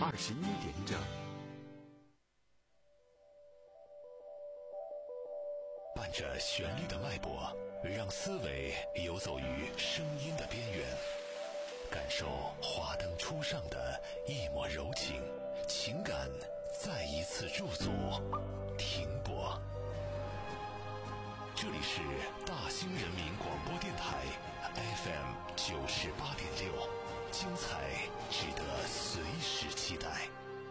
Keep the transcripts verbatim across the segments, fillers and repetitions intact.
二十一点整。 伴着旋律的脉搏，让思维游走于声音的边缘，感受华灯初上的一抹柔情，情感再一次驻足停泊。这里是大兴人民广播电台 F M 九十八点六，精彩值得随时期待。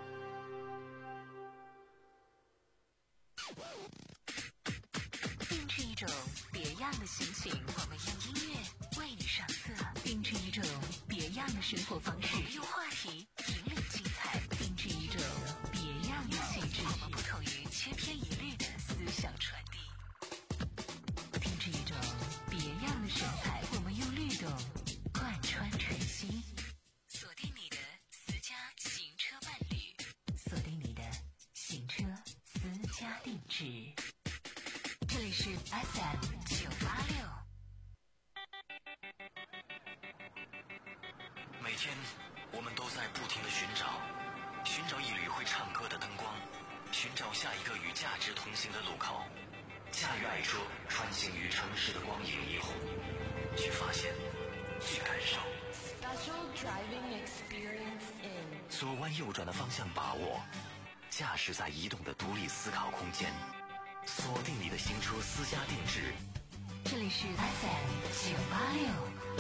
定制一种别样的心情，我们用音乐为你上色；定制一种别样的生活方式，我们用话题引领精彩；定制一种别样的气质，我们不同于千篇一律的思想传递；定制一种别样的神采，我们用律动贯穿晨曦。锁定你的私家行车伴侣，锁定你的行车私家定制。这里是 F M 九八六。 每天我们都在不停地寻找，寻找一缕会唱歌的灯光，寻找下一个与价值同行的路口。驾驭爱车，穿行于城市的光影霓虹，去发现，去感受。 Special driving experience in 左弯右转的方向把握，驾驶在移动的独立思考空间。锁定你的行车私家定制， 这里是 F M 九八六。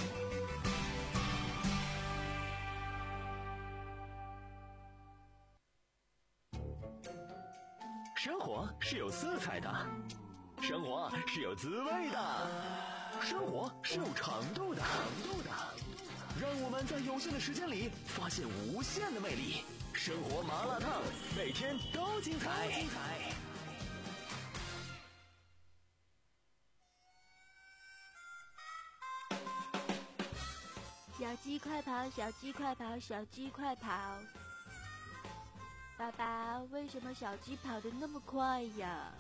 生活是有色彩的，生活是有滋味的，生活是有长度的，长度的。让我们在有限的时间里发现无限的魅力。生活麻辣烫，每天都精彩。精彩。 小鸡快跑，小鸡快跑，小鸡快跑！爸爸，为什么小鸡跑得那么快呀？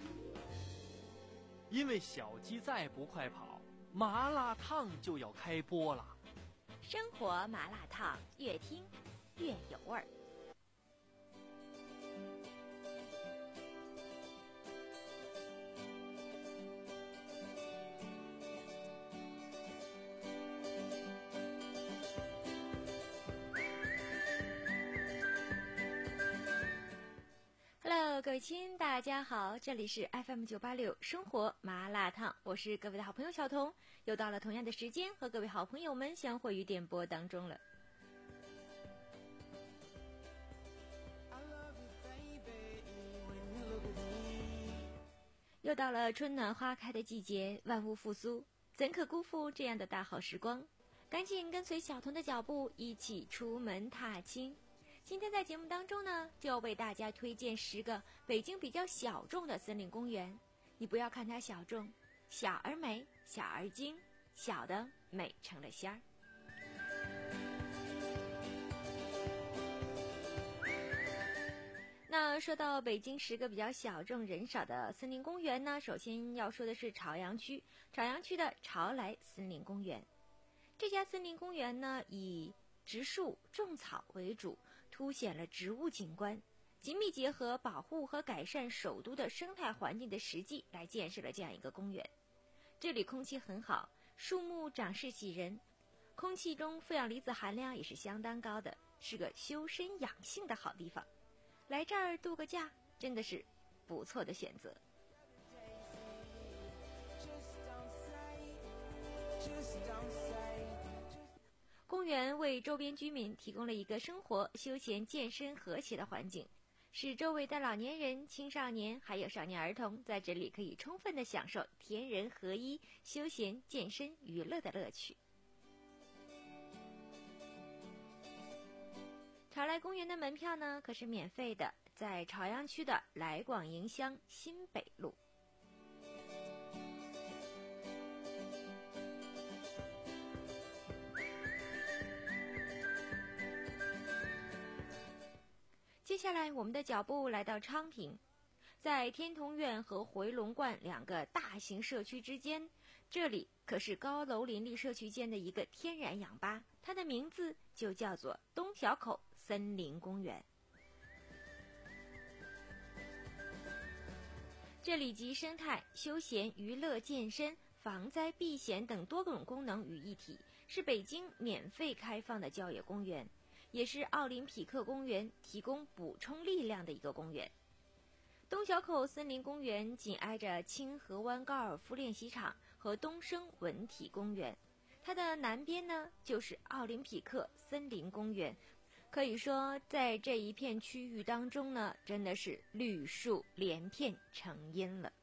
因为小鸡再不快跑，麻辣烫就要开播了。 生活麻辣烫，越听越有味儿。Hello， 各位亲，大家好，这里是 F M 九八六生活麻辣烫，我是各位的好朋友小彤，又到了同样的时间和各位好朋友们相会于电波当中了。又到了春暖花开的季节，万物复苏，怎可辜负这样的大好时光？赶紧跟随小彤的脚步，一起出门踏青。今天在节目当中呢，就要为大家推荐十个北京比较小众的森林公园。你不要看它小众，小而美，小而精，小的美成了仙儿。那说到北京十个比较小众人少的森林公园呢，首先要说的是朝阳区，朝阳区的朝来森林公园。这家森林公园呢，以植树种草为主，凸显了植物景观，紧密结合保护和改善首都的生态环境的实际来建设了这样一个公园。这里空气很好，树木长势喜人，空气中负氧离子含量也是相当高的，是个修身养性的好地方。来这儿度个假真的是不错的选择。公园为周边居民提供了一个生活、休闲、健身和谐的环境，使周围的老年人、青少年还有少年儿童在这里可以充分的享受天人合一、休闲、健身、娱乐的乐趣。朝来公园的门票呢可是免费的，在朝阳区的来广营乡新北路。接下来我们的脚步来到昌平，在天通苑和回龙观两个大型社区之间，这里可是高楼林立社区间的一个天然氧吧，它的名字就叫做东条口森林公园。这里集生态、休闲、娱乐、健身、防灾避险等多种功能于一体，是北京免费开放的郊野公园，也是奥林匹克公园提供补充力量的一个公园。东小口森林公园紧挨着清河湾高尔夫练习场和东升文体公园，它的南边呢就是奥林匹克森林公园。可以说在这一片区域当中呢，真的是绿树连片成荫了。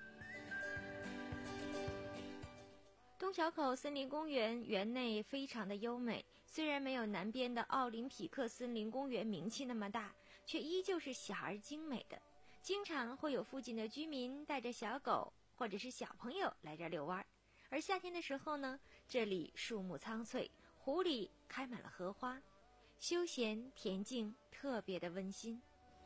东小口森林公园园内非常的优美，虽然没有南边的奥林匹克森林公园名气那么大，却依旧是小而精美的。经常会有附近的居民带着小狗或者是小朋友来这儿遛弯，而夏天的时候呢，这里树木苍翠，湖里开满了荷花，休闲恬静，特别的温馨。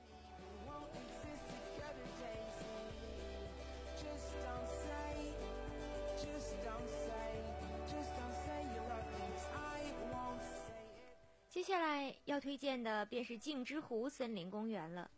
接下来要推荐的便是镜之湖森林公园了。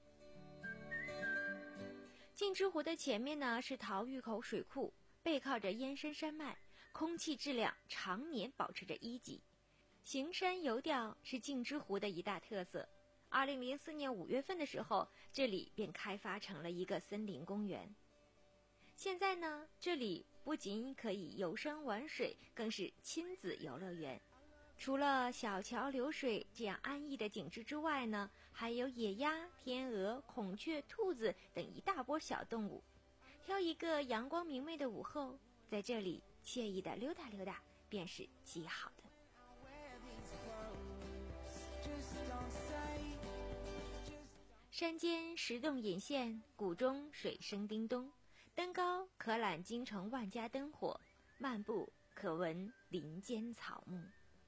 镜之湖的前面呢是桃峪口水库，背靠着燕山山脉，空气质量常年保持着一级。行山游钓是镜之湖的一大特色。二零零四年五月份的时候，这里便开发成了一个森林公园。现在呢，这里不仅可以游山玩水，更是亲子游乐园。除了小桥流水这样安逸的景致之外呢，还有野鸭、天鹅、孔雀、兔子等一大波小动物。挑一个阳光明媚的午后，在这里惬意的溜达溜达，便是极好的。山间石洞隐现，谷中水声叮咚，登高可览京城万家灯火，漫步可闻林间草木。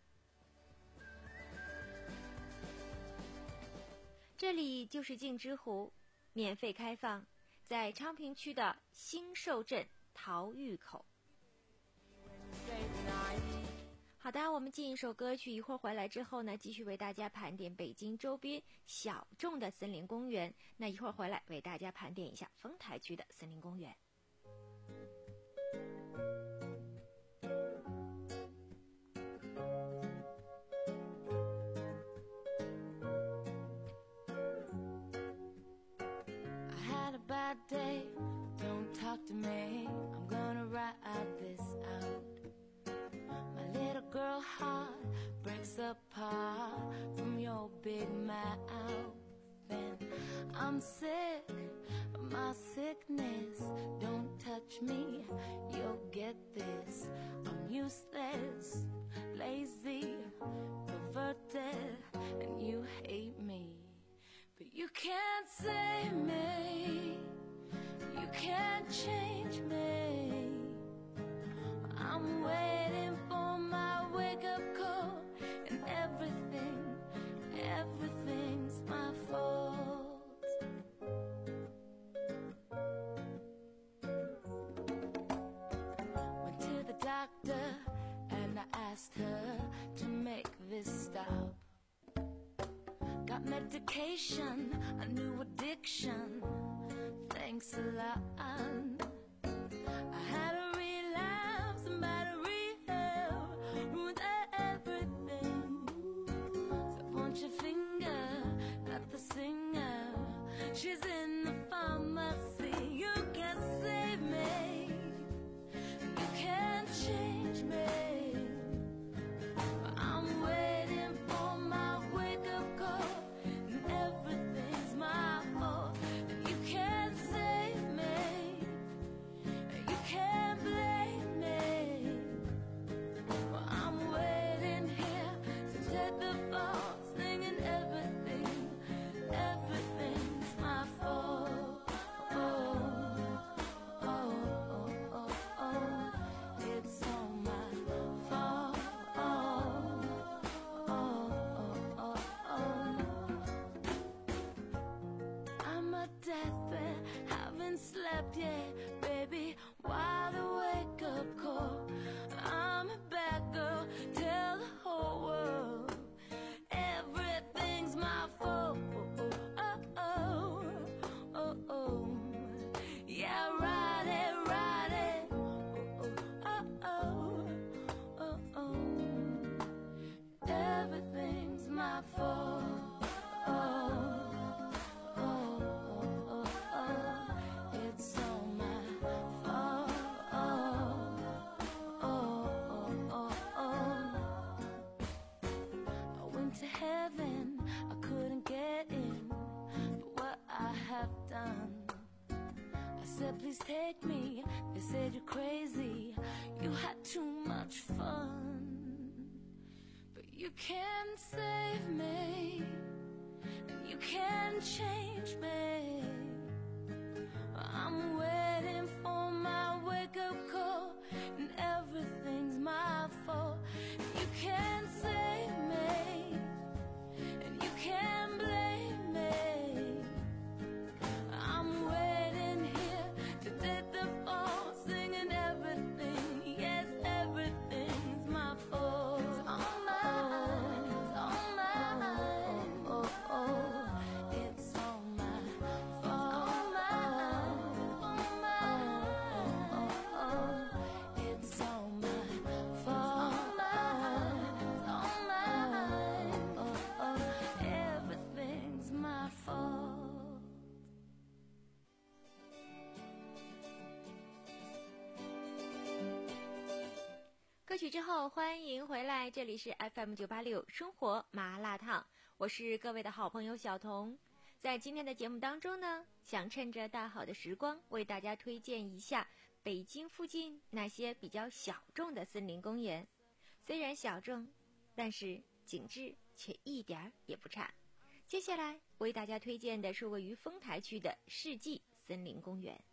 这里就是镜之湖，免费开放，在昌平区的兴寿镇桃峪口。好的，我们进一首歌曲，一会儿回来之后呢，继续为大家盘点北京周边小众的森林公园。那一会儿回来为大家盘点一下丰台区的森林公园。 Day, don't talk to me, I'm gonna write this out. My little girl heart breaks apart from your big mouth. And I'm sick of my sickness, don't touch me, you'll get this. I'm useless, lazy, perverted, and you hate me, but you can't save me. You can't change me. I'm waiting for my wake-up call, and everything, everything's my fault. Went to the doctor and I asked her to make this stop. Got medication, a new addiction. Thanks a lot. I had a relapse, I'm at a rehab, ruined everything. So point your finger at the singer, she's in the pharmacy. You can't save me, you can't change me. I'm waiting for my wake-up call, and everything's my fault. And you can't my fault. I couldn't get in for what I have done. I said, please take me. They said you're crazy. You had too much fun. But you can't save me. And you can't change me. I'm waiting for my wake-up call, and everything's my fault. You can't save me, and you can't blame me. I'm waiting here to take the fall, singing everything, yes, everything's my fault. It's all mine, it's all mine, oh, oh, oh. It's all my fault. It's all my fault. It's all mine. Oh, oh, everything's my fault. 歌曲之后，欢迎回来，这里是 F M 九八六生活麻辣烫，我是各位的好朋友小彤。在今天的节目当中呢，想趁着大好的时光，为大家推荐一下北京附近那些比较小众的森林公园。虽然小众，但是景致却一点儿也不差。接下来为大家推荐的是位于丰台区的世纪森林公园。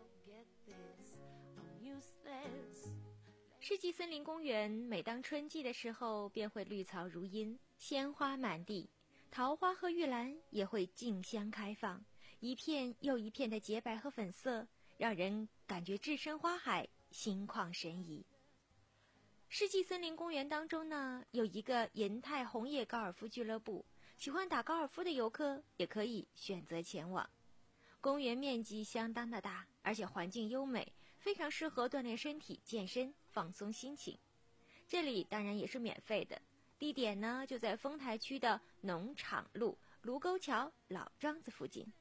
世纪森林公园每当春季的时候，便会绿草如茵，鲜花满地，桃花和玉兰也会竞相开放，一片又一片的洁白和粉色，让人感觉置身花海，心旷神怡。世纪森林公园当中呢，有一个银泰红叶高尔夫俱乐部，喜欢打高尔夫的游客也可以选择前往。公园面积相当的大，而且环境优美，非常适合锻炼身体、健身、放松心情。这里当然也是免费的，地点呢就在丰台区的农场路卢沟桥老庄子附近。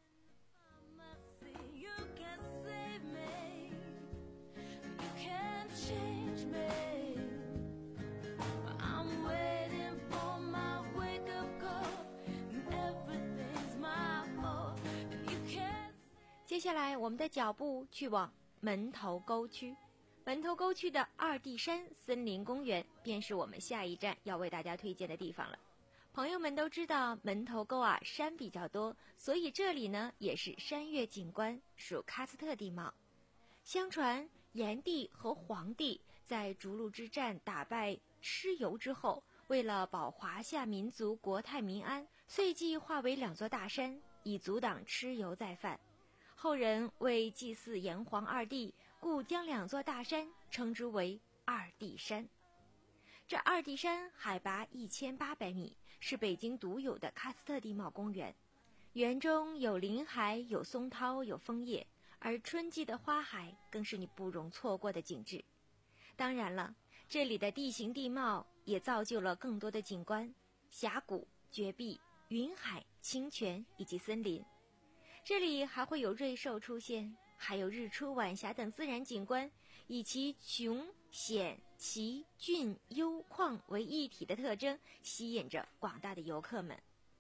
接下来我们的脚步去往门头沟区，门头沟区的二地山森林公园便是我们下一站要为大家推荐的地方了。朋友们都知道门头沟啊山比较多，所以这里呢也是山岳景观，属喀斯特地貌。相传炎帝和黄帝在逐鹿之战打败蚩尤之后，为了保华夏民族国泰民安，遂即化为两座大山，以阻挡蚩尤再犯。后人为祭祀炎黄二帝，故将两座大山称之为二帝山。这二帝山海拔一千八百米，是北京独有的喀斯特地貌公园。园中有林海，有松涛，有枫叶，而春季的花海更是你不容错过的景致。当然了，这里的地形地貌也造就了更多的景观，峡谷、绝壁、云海、清泉以及森林。这里还会有瑞兽出现，还有日出晚霞等自然景观，以其穷险奇峻幽旷为一体的特征，吸引着广大的游客们。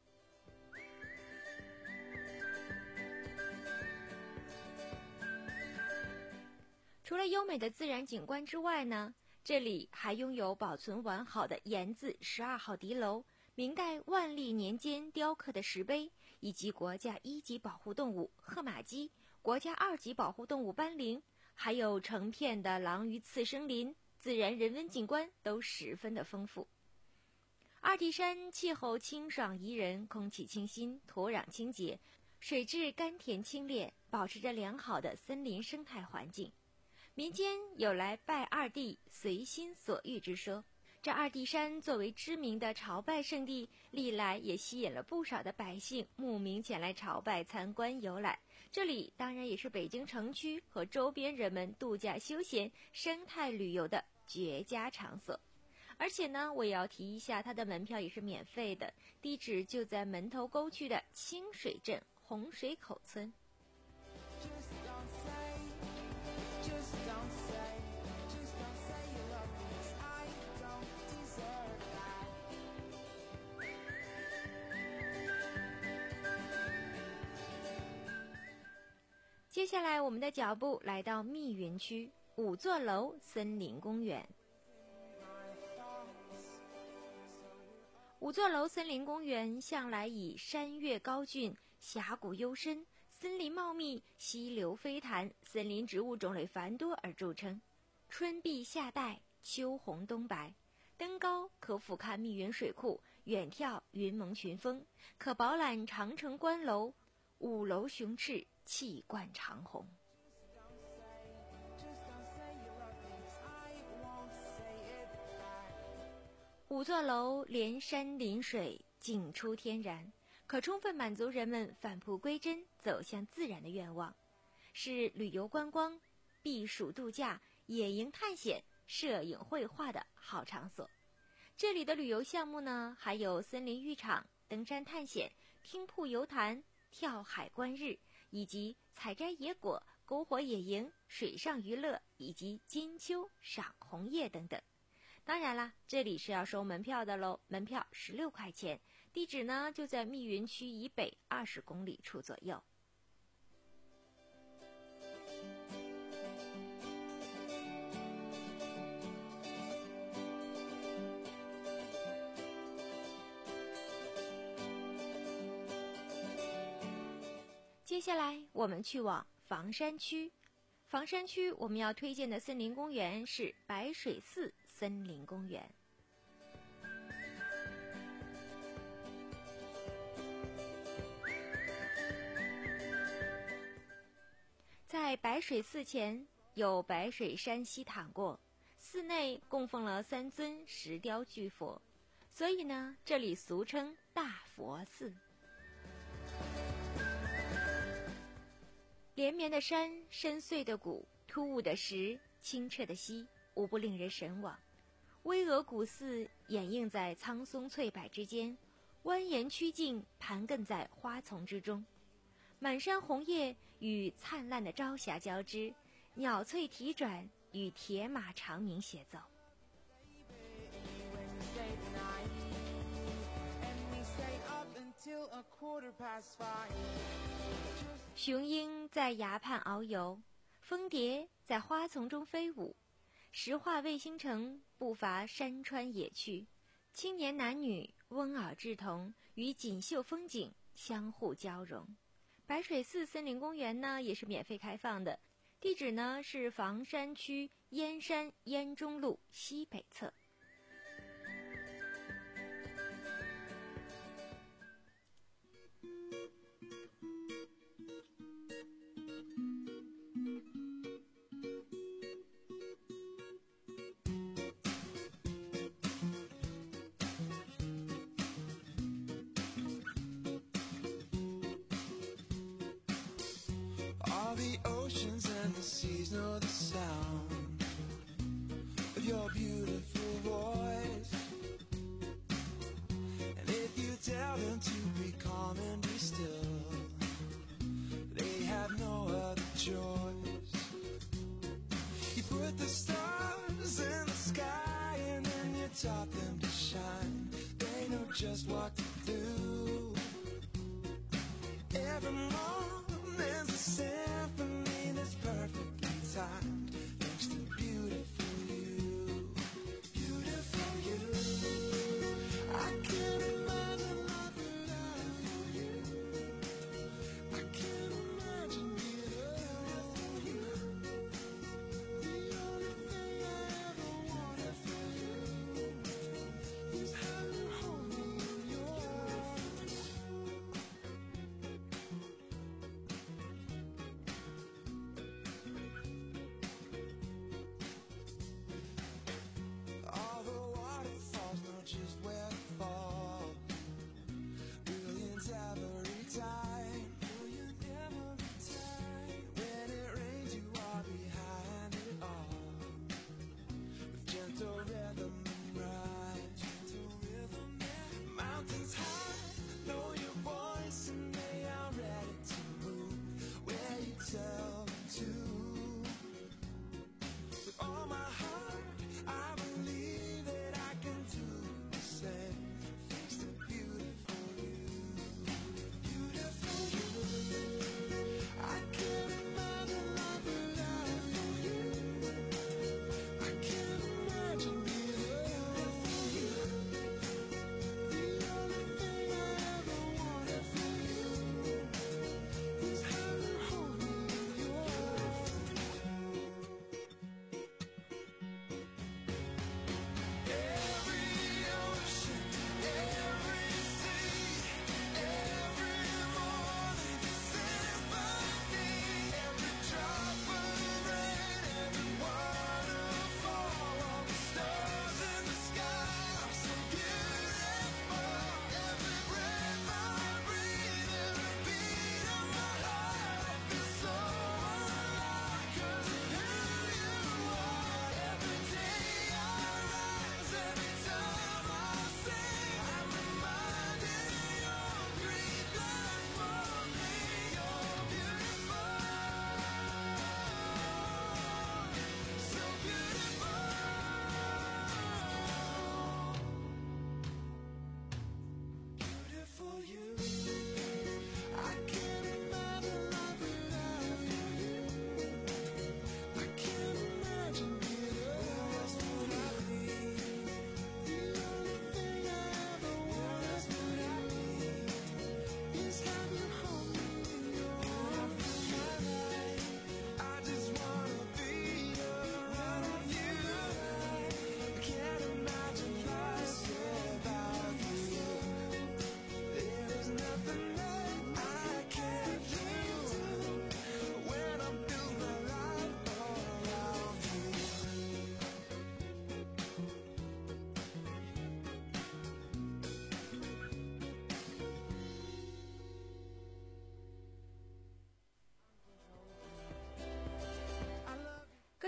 除了优美的自然景观之外呢，这里还拥有保存完好的盐字十二号敌楼、明代万历年间雕刻的石碑，以及国家一级保护动物褐马鸡、国家二级保护动物斑羚，还有成片的狼鱼次生林，自然人文景观都十分的丰富。二帝山气候清爽宜人，空气清新，土壤清洁，水质甘甜清冽，保持着良好的森林生态环境。民间有来拜二帝随心所欲之说。这二帝山作为知名的朝拜圣地，历来也吸引了不少的百姓慕名前来朝拜参观游览。这里当然也是北京城区和周边人们度假休闲、生态旅游的绝佳场所。而且呢，我也要提一下，它的门票也是免费的，地址就在门头沟区的清水镇洪水口村。 接下来我们的脚步来到密云区五座楼森林公园。五座楼森林公园向来以山岳高峻、峡谷幽深、森林茂密、溪流飞弹、森林植物种类繁多而著称。春碧夏带，秋红冬白，登高可俯瞰密云水库，远眺云蒙群峰，可饱览长城关楼，五楼雄翅，气贯长虹。五座楼连山临水，景出天然，可充分满足人们返璞归真、走向自然的愿望，是旅游观光、避暑度假、野营探险、摄影绘画的好场所。这里的旅游项目呢，还有森林浴场、登山探险、听瀑游潭、跳海观日，以及采摘野果、篝火野营、水上娱乐，以及金秋赏红叶等等。当然啦，这里是要收门票的喽，门票十六块钱，地址呢就在密云区以北二十公里处左右。接下来我们去往房山区。房山区我们要推荐的森林公园是白水寺森林公园。在白水寺前有白水山溪淌过，寺内供奉了三尊石雕巨佛，所以呢，这里俗称大佛寺。连绵的山，深邃的谷，突兀的石，清澈的溪，无不令人神往。巍峨古寺掩映在苍松翠柏之间，蜿蜒曲径盘亘在花丛之中。满山红叶与灿烂的朝霞交织，鸟翠啼转与铁马长鸣协奏。雄鹰在崖畔遨游，蜂蝶在花丛中飞舞，石化卫星城不乏山川野趣，青年男女温耳稚童与锦绣风景相互交融。白水寺森林公园呢也是免费开放的，地址呢是房山区燕山燕中路西北侧。 All the oceans and the seas know the sound of your beautiful voice. And if you tell them to be calm and be still, they have no other choice. You put the stars in the sky and then you taught them to shine. They know just what to do. Every morning's a symphony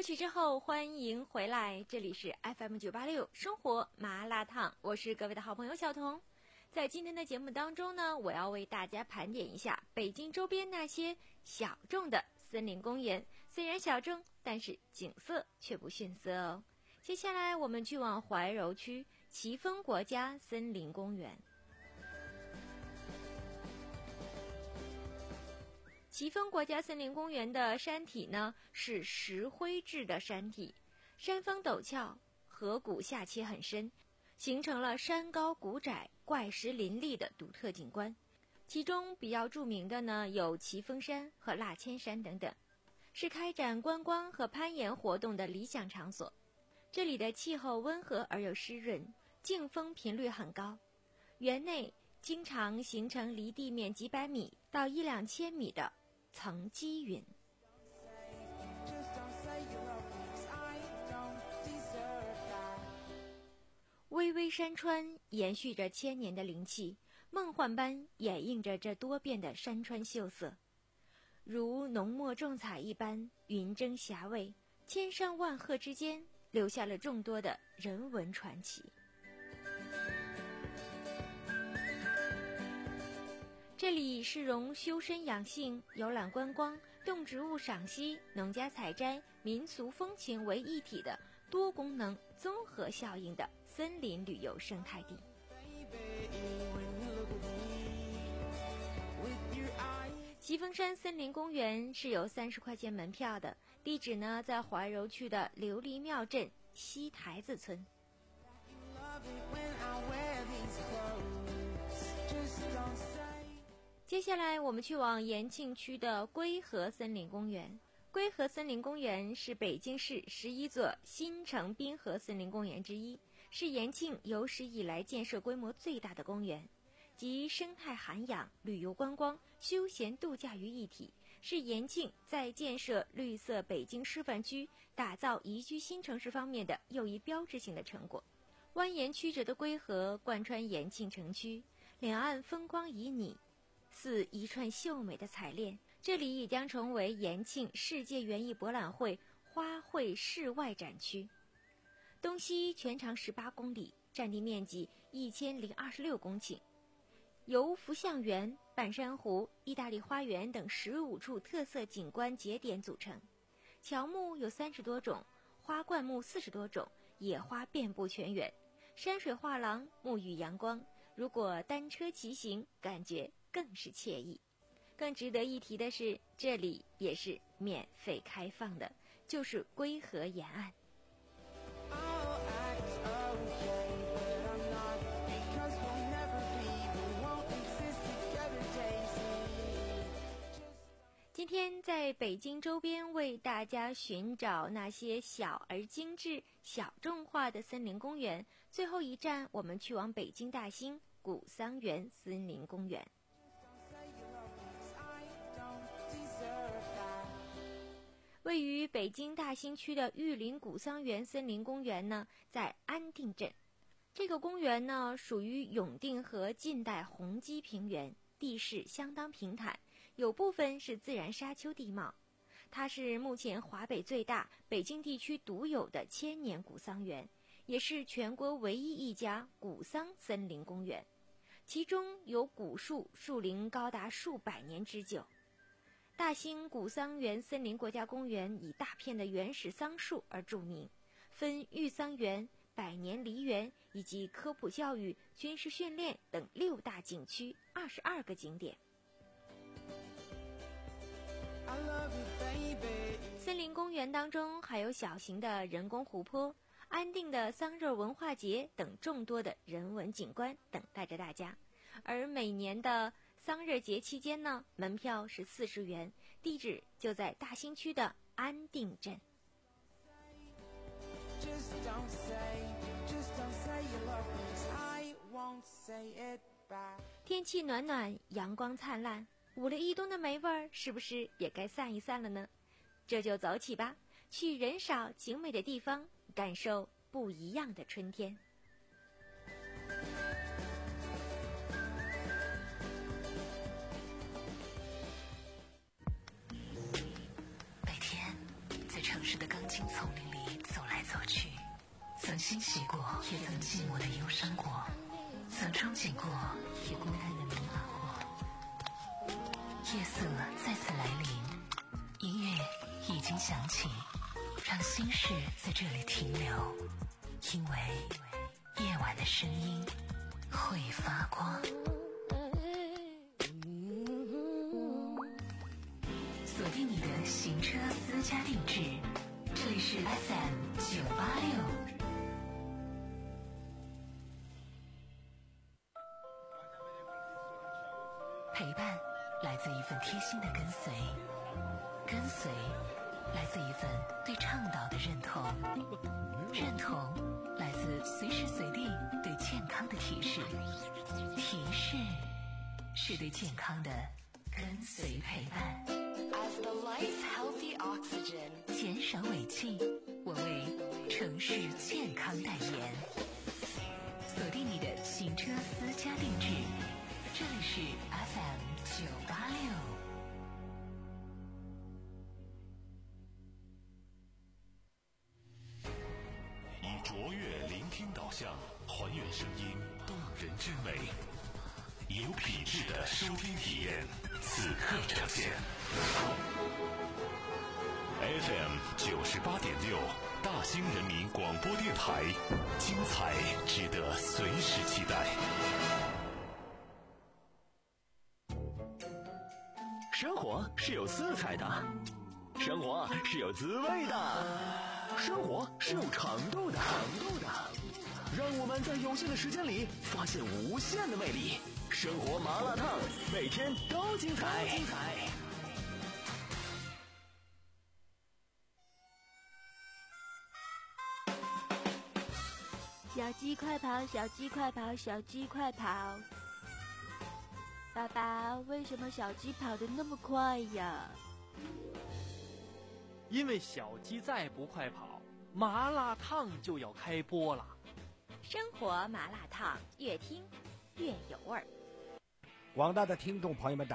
曲之后，欢迎回来，这里是 F M 九八六生活麻辣烫，我是各位的好朋友小彤。在今天的节目当中呢，我要为大家盘点一下北京周边那些小众的森林公园，虽然小众，但是景色却不逊色哦。接下来我们去往怀柔区奇峰国家森林公园。奇峰国家森林公园的山体呢是石灰质的山体，山峰陡峭，河谷下切很深，形成了山高谷窄、怪石林立的独特景观。其中比较著名的呢有奇峰山和腊千山等等，是开展观光和攀岩活动的理想场所。这里的气候温和而又湿润，劲风频率很高，园内经常形成离地面几百米到一两千米的层积云。巍巍山川延续着千年的灵气，梦幻般掩映着这多变的山川秀色，如浓墨重彩一般云蒸霞蔚，千山万壑之间留下了众多的人文传奇。这里是融修身养性、游览观光、动植物赏析、农家采摘、民俗风情为一体的多功能综合效应的森林旅游生态地。奇峰山森林公园是有三十块钱门票的，地址呢在怀柔区的琉璃庙镇西台子村。接下来我们去往延庆区的归河森林公园。归河森林公园是北京市十一座新城滨河森林公园之一，是延庆有史以来建设规模最大的公园，集生态涵养、旅游观光、休闲度假于一体，是延庆在建设绿色北京示范区、打造宜居新城市方面的又一标志性的成果。蜿蜒曲折的归河贯穿延庆城区，两岸风光旖旎，似一串秀美的彩链。这里也将成为延庆世界园艺博览会花卉室外展区。东西全长十八公里，占地面积一千零二十六公顷，由福象园、半山湖、意大利花园等十五处特色景观节点组成。乔木有三十多种，花灌木四十多种，野花遍布全园。山水画廊沐浴阳光，如果单车骑行，感觉更是惬意。更值得一提的是，这里也是免费开放的，就是归河沿岸。今天在北京周边为大家寻找那些小而精致、小众化的森林公园，最后一站我们去往北京大兴古桑园森林公园。位于北京大兴区的玉林古桑园森林公园呢，在安定镇。这个公园呢，属于永定河近代红基平原，地势相当平坦，有部分是自然沙丘地貌。它是目前华北最大、北京地区独有的千年古桑园，也是全国唯一一家古桑森林公园。其中有古树树龄高达数百年之久。大兴古桑园森林国家公园以大片的原始桑树而著名，分育桑园、百年梨园以及科普教育、军事训练等六大景区二十二个景点。森林公园当中还有小型的人工湖泊、安定的桑葚文化节等众多的人文景观等待着大家。而每年的桑葚节期间呢，门票是四十元，地址就在大兴区的安定镇。天气暖暖，阳光灿烂，捂了一冬的霉味儿是不是也该散一散了呢？这就走起吧，去人少景美的地方，感受不一样的春天。 白天在城市的钢筋丛见过，也孤单的迷茫过。夜色再次来临，音乐已经响起，让心事在这里停留，因为夜晚的声音会发光。锁定你的行车私家定制，这里是 F M 九八六。陪伴来自一份贴心的跟随，跟随来自一份对倡导的认同，认同来自随时随地对健康的提示，提示是对健康的跟随陪伴。 As the life healthy oxygen， 减少尾气，我为城市健康代言。锁定你的行车私家定制，这里是 F M 九八六。 以卓越聆听导向，还原声音动人之美，有品质的收听体验，此刻呈现。F M 九十八点六，大兴人民广播电台，精彩值得随时期待。 生活是有色彩的，生活是有滋味的，生活是有长度的，长度的。让我们在有限的时间里发现无限的魅力。生活麻辣烫，每天都精彩。精彩。 小鸡快跑，小鸡快跑，小鸡快跑！爸爸，为什么小鸡跑得那么快呀？ 因为小鸡再不快跑，麻辣烫就要开播了。 生活麻辣烫，越听越有味儿。 广大的听众朋友们，